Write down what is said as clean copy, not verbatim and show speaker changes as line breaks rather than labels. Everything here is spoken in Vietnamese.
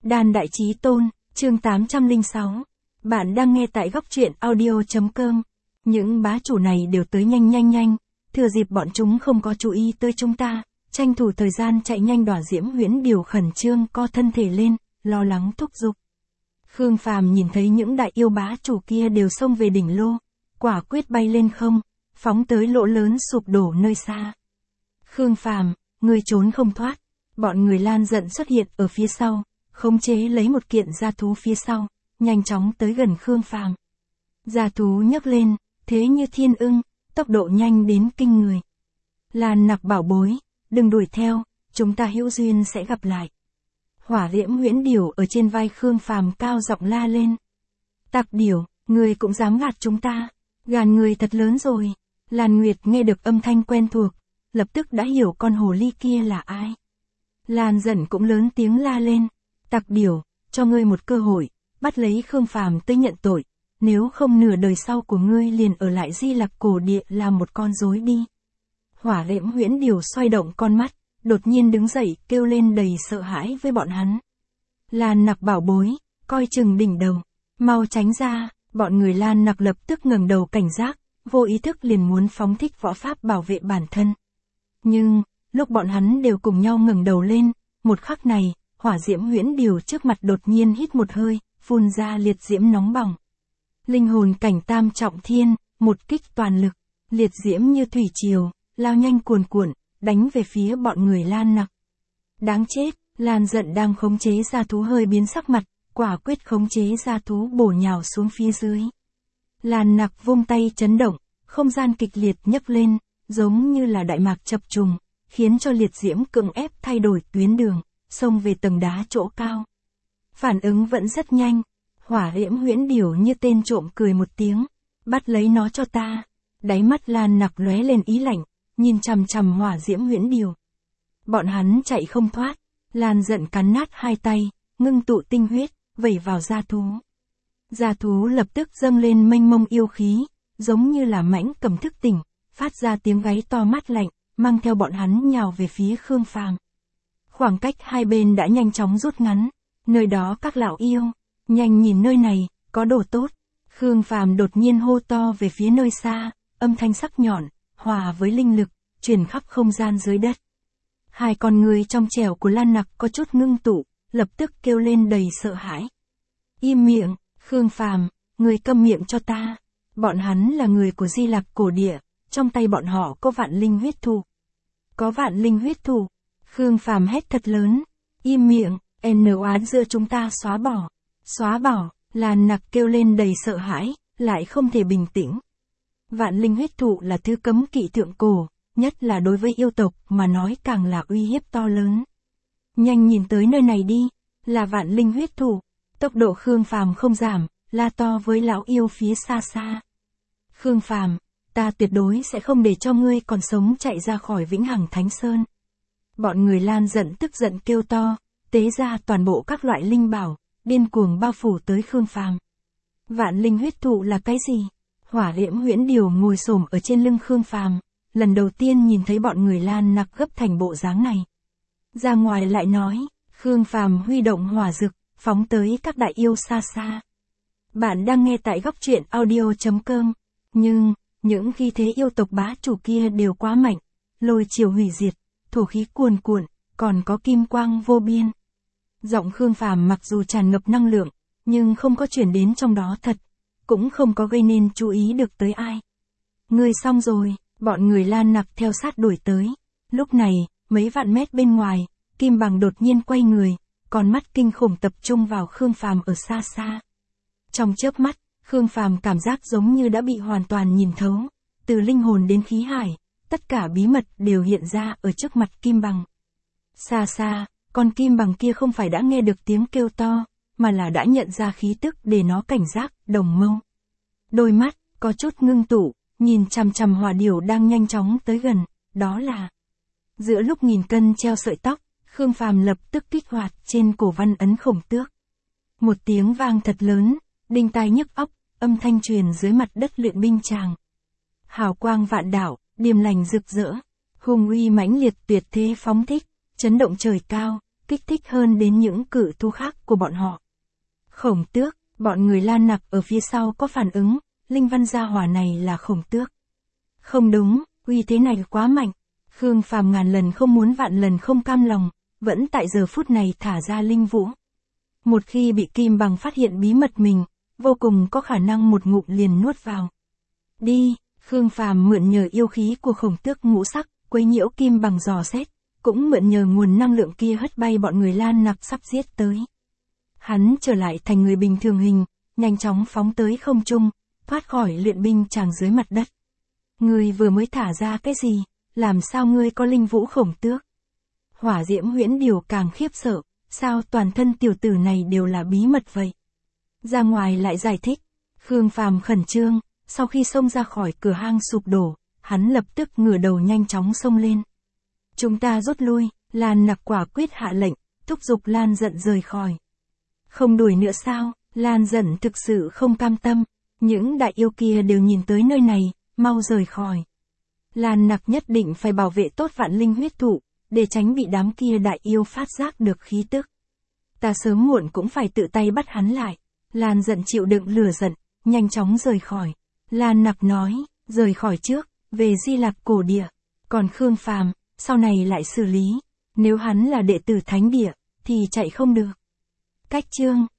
Đàn Đại Chí Tôn, chương 806. Bạn đang nghe tại góc truyện audio.com. Những bá chủ này đều tới nhanh, thừa dịp bọn chúng không có chú ý tới chúng ta, tranh thủ thời gian chạy nhanh đỏa Diễm Huyễn Điều khẩn trương co thân thể lên, lo lắng thúc giục. Khương Phàm nhìn thấy những đại yêu bá chủ kia đều xông về đỉnh lô, quả quyết bay lên không, phóng tới lỗ lớn sụp đổ nơi xa. Khương Phàm, ngươi trốn không thoát. Bọn người Lan giận xuất hiện ở phía sau, khống chế lấy một kiện gia thú phía sau, nhanh chóng tới gần Khương Phàm. Gia thú nhấc lên, thế như thiên ưng, tốc độ nhanh đến kinh người. Lan Nặc bảo bối, đừng đuổi theo, chúng ta hữu duyên sẽ gặp lại. Hỏa Diễm Huyễn Điều ở trên vai Khương Phàm cao giọng la lên. Tặc điểu, ngươi cũng dám gạt chúng ta, gàn người thật lớn rồi. Lan Nguyệt nghe được âm thanh quen thuộc, lập tức đã hiểu con hồ ly kia là ai. Lan giận cũng lớn tiếng la lên, tặc điểu, cho ngươi một cơ hội, bắt lấy Khương Phàm tới nhận tội, nếu không nửa đời sau của ngươi liền ở lại Di Lặc Cổ Địa làm một con rối đi. Hỏa Diễm Huyễn Điều xoay động con mắt, đột nhiên đứng dậy kêu lên đầy sợ hãi với bọn hắn. Lan Nặc bảo bối, coi chừng đỉnh đầu, mau tránh ra. Bọn người Lan Nặc lập tức ngẩng đầu cảnh giác, vô ý thức liền muốn phóng thích võ pháp bảo vệ bản thân. Nhưng, lúc bọn hắn đều cùng nhau ngẩng đầu lên, một khắc này, Hỏa Diễm Huyễn Điều trước mặt đột nhiên hít một hơi, phun ra liệt diễm nóng bỏng. Linh hồn cảnh tam trọng thiên, một kích toàn lực, liệt diễm như thủy triều, lao nhanh cuồn cuộn, đánh về phía bọn người Lan Nặc. Đáng chết, Lan giận đang khống chế gia thú hơi biến sắc mặt, quả quyết khống chế gia thú bổ nhào xuống phía dưới. Lan Nặc vung tay chấn động, không gian kịch liệt nhấc lên, giống như là đại mạc chập trùng, khiến cho liệt diễm cưỡng ép thay đổi tuyến đường, xông về tầng đá chỗ cao. Phản ứng vẫn rất nhanh, Hỏa Diễm Huyễn Điều như tên trộm cười một tiếng, bắt lấy nó cho ta. Đáy mắt Lan Nặc lóe lên ý lạnh, nhìn chằm chằm Hỏa Diễm Huyễn Điều. Bọn hắn chạy không thoát, Lan giận cắn nát hai tay, ngưng tụ tinh huyết, vẩy vào gia thú. Gia thú lập tức dâng lên mênh mông yêu khí, giống như là mãnh cầm thức tỉnh, phát ra tiếng gáy to mát lạnh, mang theo bọn hắn nhào về phía Khương Phàm. Khoảng cách hai bên đã nhanh chóng rút ngắn, nơi đó các lão yêu, nhanh nhìn nơi này, có đồ tốt. Khương Phàm đột nhiên hô to về phía nơi xa, âm thanh sắc nhọn, hòa với linh lực, truyền khắp không gian dưới đất. Hai con người trong trẻo của Lan Nặc có chút ngưng tụ, lập tức kêu lên đầy sợ hãi. Im miệng, Khương Phàm, người câm miệng cho ta. Bọn hắn là người của Di Lặc Cổ Địa, trong tay bọn họ có vạn linh huyết thụ. Có vạn linh huyết thụ. Khương Phàm hét thật lớn. Im miệng, oán giữa chúng ta xóa bỏ. Xóa bỏ, Lan Nặc kêu lên đầy sợ hãi, lại không thể bình tĩnh. Vạn linh huyết thụ là thứ cấm kỵ thượng cổ, nhất là đối với yêu tộc mà nói càng là uy hiếp to lớn. Nhanh nhìn tới nơi này đi, là vạn linh huyết thụ. Tốc độ Khương Phàm không giảm, la to với lão yêu phía xa xa. Khương Phàm, ta tuyệt đối sẽ không để cho ngươi còn sống chạy ra khỏi Vĩnh Hằng Thánh Sơn. Bọn người Lan giận tức giận kêu to, tế ra toàn bộ các loại linh bảo, điên cuồng bao phủ tới Khương Phàm. Vạn linh huyết thụ là cái gì? Hỏa Diễm Huyễn Điều ngồi xổm ở trên lưng Khương Phàm, lần đầu tiên nhìn thấy bọn người Lan Nặc gấp thành bộ dáng này. Ra ngoài lại nói, Khương Phàm huy động hỏa dực, phóng tới các đại yêu xa xa. Bạn đang nghe tại góc truyện audio.com, nhưng, những khí thế yêu tộc bá chủ kia đều quá mạnh, lôi chiều hủy diệt, thổ khí cuồn cuộn, còn có kim quang vô biên. Giọng Khương Phàm mặc dù tràn ngập năng lượng, nhưng không có chuyển đến trong đó thật, cũng không có gây nên chú ý được tới ai. Ngươi xong rồi, bọn người Lan Nặc theo sát đuổi tới. Lúc này, mấy vạn mét bên ngoài, Kim Bằng đột nhiên quay người, con mắt kinh khủng tập trung vào Khương Phàm ở xa xa. Trong chớp mắt, Khương Phàm cảm giác giống như đã bị hoàn toàn nhìn thấu, từ linh hồn đến khí hải, tất cả bí mật đều hiện ra ở trước mặt Kim Bằng. Xa xa, con Kim Bằng kia không phải đã nghe được tiếng kêu to, mà là đã nhận ra khí tức để nó cảnh giác, đồng mâu. Đôi mắt, có chút ngưng tụ, nhìn chằm chằm Hỏa Điểu đang nhanh chóng tới gần, đó là... Giữa lúc nghìn cân treo sợi tóc, Khương Phàm lập tức kích hoạt trên cổ văn ấn Khổng Tước. Một tiếng vang thật lớn, đinh tai nhức óc, âm thanh truyền dưới mặt đất luyện binh tràng. Hào quang vạn đạo, điềm lành rực rỡ, hùng uy mãnh liệt tuyệt thế phóng thích, chấn động trời cao, kích thích hơn đến những cự thú khác của bọn họ. Khổng Tước, bọn người Lan Nặc ở phía sau có phản ứng, linh văn gia hỏa này là Khổng Tước. Không đúng, uy thế này quá mạnh. Khương Phàm ngàn lần không muốn vạn lần không cam lòng, vẫn tại giờ phút này thả ra linh vũ. Một khi bị Kim Bằng phát hiện bí mật mình, vô cùng có khả năng một ngụm liền nuốt vào. Đi, Khương Phàm mượn nhờ yêu khí của Khổng Tước ngũ sắc, quấy nhiễu Kim Bằng dò xét, cũng mượn nhờ nguồn năng lượng kia hất bay bọn người Lan Nặc sắp giết tới. Hắn trở lại thành người bình thường hình, nhanh chóng phóng tới không trung, thoát khỏi luyện binh tràng dưới mặt đất. Ngươi vừa mới thả ra cái gì, làm sao ngươi có linh vũ Khổng Tước? Hỏa Diễm Huyễn Điều càng khiếp sợ, sao toàn thân tiểu tử này đều là bí mật vậy? Ra ngoài lại giải thích, Khương Phàm khẩn trương, sau khi xông ra khỏi cửa hang sụp đổ, hắn lập tức ngửa đầu nhanh chóng xông lên. Chúng ta rút lui, Lan Nặc quả quyết hạ lệnh, thúc giục Lan Dận rời khỏi. Không đuổi nữa sao? Lan Dận thực sự không cam tâm, những đại yêu kia đều nhìn tới nơi này, mau rời khỏi. Lan Nặc nhất định phải bảo vệ tốt Vạn Linh huyết thụ, để tránh bị đám kia đại yêu phát giác được khí tức. Ta sớm muộn cũng phải tự tay bắt hắn lại. Lan Dận chịu đựng lửa giận, nhanh chóng rời khỏi. Lan Nặc nói, rời khỏi trước, về Di Lạc cổ địa. Còn Khương Phàm, sau này lại xử lý. Nếu hắn là đệ tử thánh địa, thì chạy không được. Cách chương